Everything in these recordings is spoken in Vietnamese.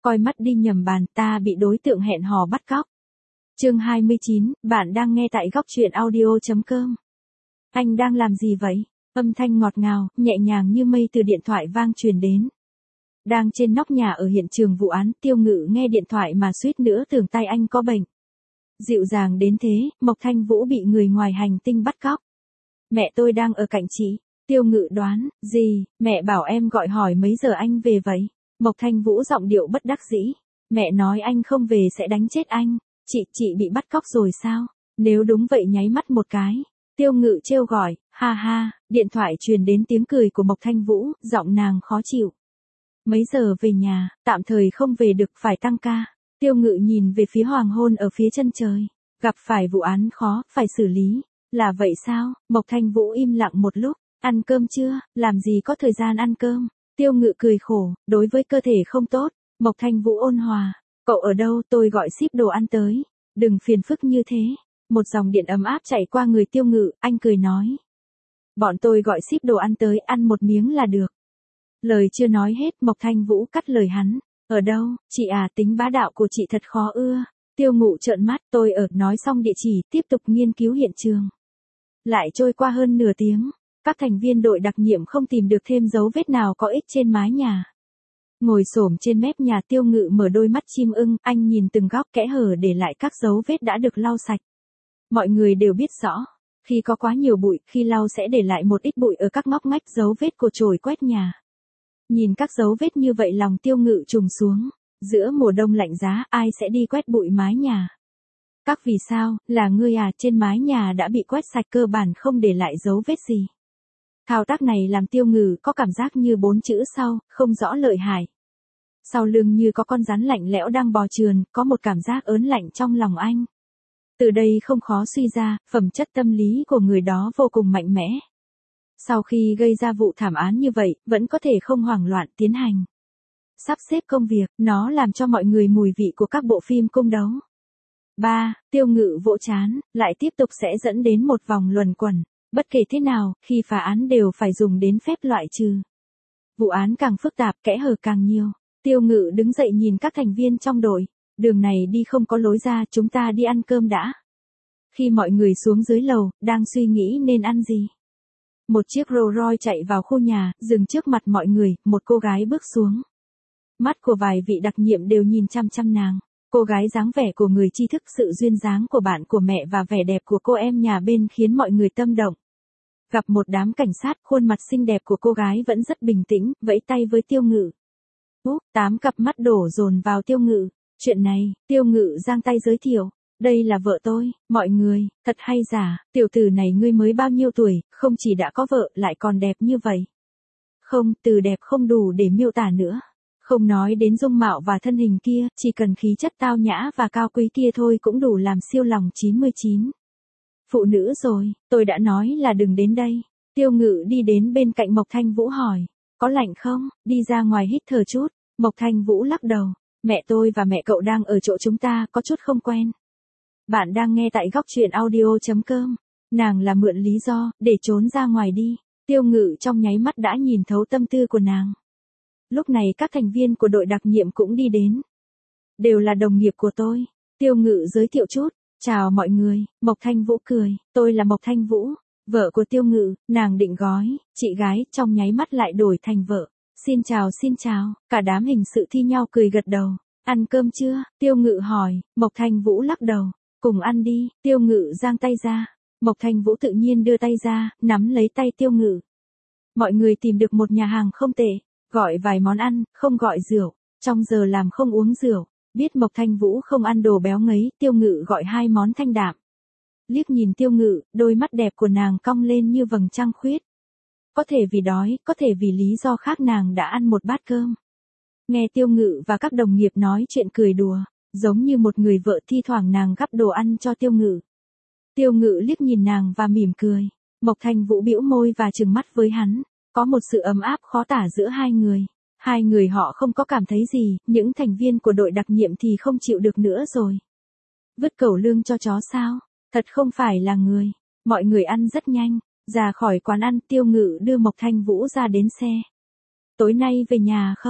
Coi mắt đi nhầm bàn, ta bị đối tượng hẹn hò bắt cóc. Chương 29, bạn đang nghe tại góc truyện audio.com. Anh đang làm gì vậy? Âm thanh ngọt ngào, nhẹ nhàng như mây từ điện thoại vang truyền đến. Đang trên nóc nhà ở hiện trường vụ án, Tiêu Ngự nghe điện thoại mà suýt nữa tưởng tay anh có bệnh. Dịu dàng đến thế, Mộc Thanh Vũ bị người ngoài hành tinh bắt cóc. Mẹ tôi đang ở cạnh chị. Tiêu Ngự đoán, gì, mẹ bảo em gọi hỏi mấy giờ anh về vậy? Mộc Thanh Vũ giọng điệu bất đắc dĩ. Mẹ nói anh không về sẽ đánh chết anh. Chị bị bắt cóc rồi sao? Nếu đúng vậy nháy mắt một cái. Tiêu Ngự trêu gọi, ha ha, điện thoại truyền đến tiếng cười của Mộc Thanh Vũ, giọng nàng khó chịu. Mấy giờ về nhà, tạm thời không về được phải tăng ca. Tiêu Ngự nhìn về phía hoàng hôn ở phía chân trời. Gặp phải vụ án khó, phải xử lý. Là vậy sao? Mộc Thanh Vũ im lặng một lúc. Ăn cơm chưa? Làm gì có thời gian ăn cơm? Tiêu Ngự cười khổ, đối với cơ thể không tốt. Mộc Thanh Vũ ôn hòa. Cậu ở đâu, tôi gọi ship đồ ăn tới. Đừng phiền phức như thế. Một dòng điện ấm áp chạy qua người Tiêu Ngự, anh cười nói. Bọn tôi gọi ship đồ ăn tới, ăn một miếng là được. Lời chưa nói hết, Mộc Thanh Vũ cắt lời hắn. Ở đâu, chị à, tính bá đạo của chị thật khó ưa. Tiêu Ngụ trợn mắt, tôi ở, nói xong địa chỉ, tiếp tục nghiên cứu hiện trường. Lại trôi qua hơn nửa tiếng, các thành viên đội đặc nhiệm không tìm được thêm dấu vết nào có ích trên mái nhà. Ngồi xổm trên mép nhà, Tiêu Ngự mở đôi mắt chim ưng, anh nhìn từng góc kẽ hở để lại các dấu vết đã được lau sạch. Mọi người đều biết rõ, khi có quá nhiều bụi, khi lau sẽ để lại một ít bụi ở các ngóc ngách, dấu vết của chổi quét nhà. Nhìn các dấu vết như vậy lòng Tiêu Ngự trùng xuống. Giữa mùa đông lạnh giá, ai sẽ đi quét bụi mái nhà? Các vì sao, là ngươi à, trên mái nhà đã bị quét sạch cơ bản không để lại dấu vết gì. Thao tác này làm Tiêu Ngự có cảm giác như 4 chữ sau, không rõ lợi hại. Sau lưng như có con rắn lạnh lẽo đang bò trườn, có một cảm giác ớn lạnh trong lòng anh. Từ đây không khó suy ra, phẩm chất tâm lý của người đó vô cùng mạnh mẽ. Sau khi gây ra vụ thảm án như vậy, vẫn có thể không hoảng loạn tiến hành sắp xếp công việc, nó làm cho mọi người mùi vị của các bộ phim cung đấu. 3. Tiêu Ngự vỗ trán, lại tiếp tục sẽ dẫn đến một vòng luẩn quẩn. Bất kể thế nào, khi phá án đều phải dùng đến phép loại trừ. Vụ án càng phức tạp, kẽ hở càng nhiều. Tiêu Ngự đứng dậy nhìn các thành viên trong đội. Đường này đi không có lối ra, chúng ta đi ăn cơm đã. Khi mọi người xuống dưới lầu, đang suy nghĩ nên ăn gì. Một chiếc Rolls Royce chạy vào khu nhà, dừng trước mặt mọi người, một cô gái bước xuống. Mắt của vài vị đặc nhiệm đều nhìn chăm chăm nàng. Cô gái dáng vẻ của người tri thức, sự duyên dáng của bạn của mẹ và vẻ đẹp của cô em nhà bên khiến mọi người tâm động. Gặp một đám cảnh sát, khuôn mặt xinh đẹp của cô gái vẫn rất bình tĩnh, vẫy tay với Tiêu Ngự. 8 cặp mắt đổ dồn vào Tiêu Ngự. Chuyện này, Tiêu Ngự giang tay giới thiệu. Đây là vợ tôi, mọi người, thật hay giả, tiểu tử này ngươi mới bao nhiêu tuổi, không chỉ đã có vợ, lại còn đẹp như vậy. Không, từ đẹp không đủ để miêu tả nữa. Không nói đến dung mạo và thân hình kia, chỉ cần khí chất tao nhã và cao quý kia thôi cũng đủ làm siêu lòng 99. Phụ nữ rồi, tôi đã nói là đừng đến đây. Tiêu Ngự đi đến bên cạnh Mộc Thanh Vũ hỏi, có lạnh không, đi ra ngoài hít thở chút. Mộc Thanh Vũ lắc đầu, mẹ tôi và mẹ cậu đang ở chỗ chúng ta, có chút không quen. Bạn đang nghe tại góc truyện audio.com. Nàng là mượn lý do, để trốn ra ngoài đi. Tiêu Ngự trong nháy mắt đã nhìn thấu tâm tư của nàng. Lúc này các thành viên của đội đặc nhiệm cũng đi đến. Đều là đồng nghiệp của tôi. Tiêu Ngự giới thiệu chút. Chào mọi người, Mộc Thanh Vũ cười. Tôi là Mộc Thanh Vũ, vợ của Tiêu Ngự. Nàng định gói, chị gái trong nháy mắt lại đổi thành vợ. Xin chào, cả đám hình sự thi nhau cười gật đầu. Ăn cơm chưa? Tiêu Ngự hỏi. Mộc Thanh Vũ lắc đầu. Cùng ăn đi. Tiêu Ngự giang tay ra. Mộc Thanh Vũ tự nhiên đưa tay ra, nắm lấy tay Tiêu Ngự. Mọi người tìm được một nhà hàng không tệ. Gọi vài món ăn, không gọi rượu. Trong giờ làm không uống rượu. Biết Mộc Thanh Vũ không ăn đồ béo ngấy, Tiêu Ngự gọi 2 món thanh đạm. Liếc nhìn Tiêu Ngự, đôi mắt đẹp của nàng cong lên như vầng trăng khuyết. Có thể vì đói, có thể vì lý do khác nàng đã ăn một bát cơm. Nghe Tiêu Ngự và các đồng nghiệp nói chuyện cười đùa, giống như một người vợ thi thoảng nàng gắp đồ ăn cho Tiêu Ngự. Tiêu Ngự liếc nhìn nàng và mỉm cười. Mộc Thanh Vũ bĩu môi và trừng mắt với hắn. Có một sự ấm áp khó tả giữa hai người. Hai người họ không có cảm thấy gì, những thành viên của đội đặc nhiệm thì không chịu được nữa rồi. Vứt cẩu lương cho chó sao? Thật không phải là người. Mọi người ăn rất nhanh. Ra khỏi quán ăn, Tiêu Ngự đưa Mộc Thanh Vũ ra đến xe. Tối nay về nhà không?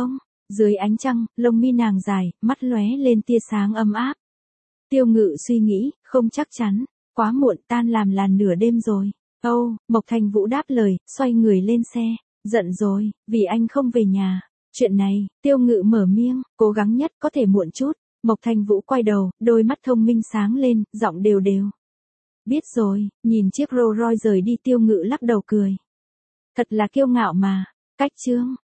Dưới ánh trăng, lông mi nàng dài, mắt lóe lên tia sáng ấm áp. Tiêu Ngự suy nghĩ, không chắc chắn. Quá muộn, tan làm là nửa đêm rồi. Âu, Mộc Thành Vũ đáp lời, xoay người lên xe. Giận rồi, vì anh không về nhà. Chuyện này, Tiêu Ngự mở miệng, cố gắng nhất có thể muộn chút. Mộc Thành Vũ quay đầu, đôi mắt thông minh sáng lên, giọng đều đều. Biết rồi, nhìn chiếc Rolls Royce rời đi Tiêu Ngự lắc đầu cười. Thật là kiêu ngạo mà. Cách chương.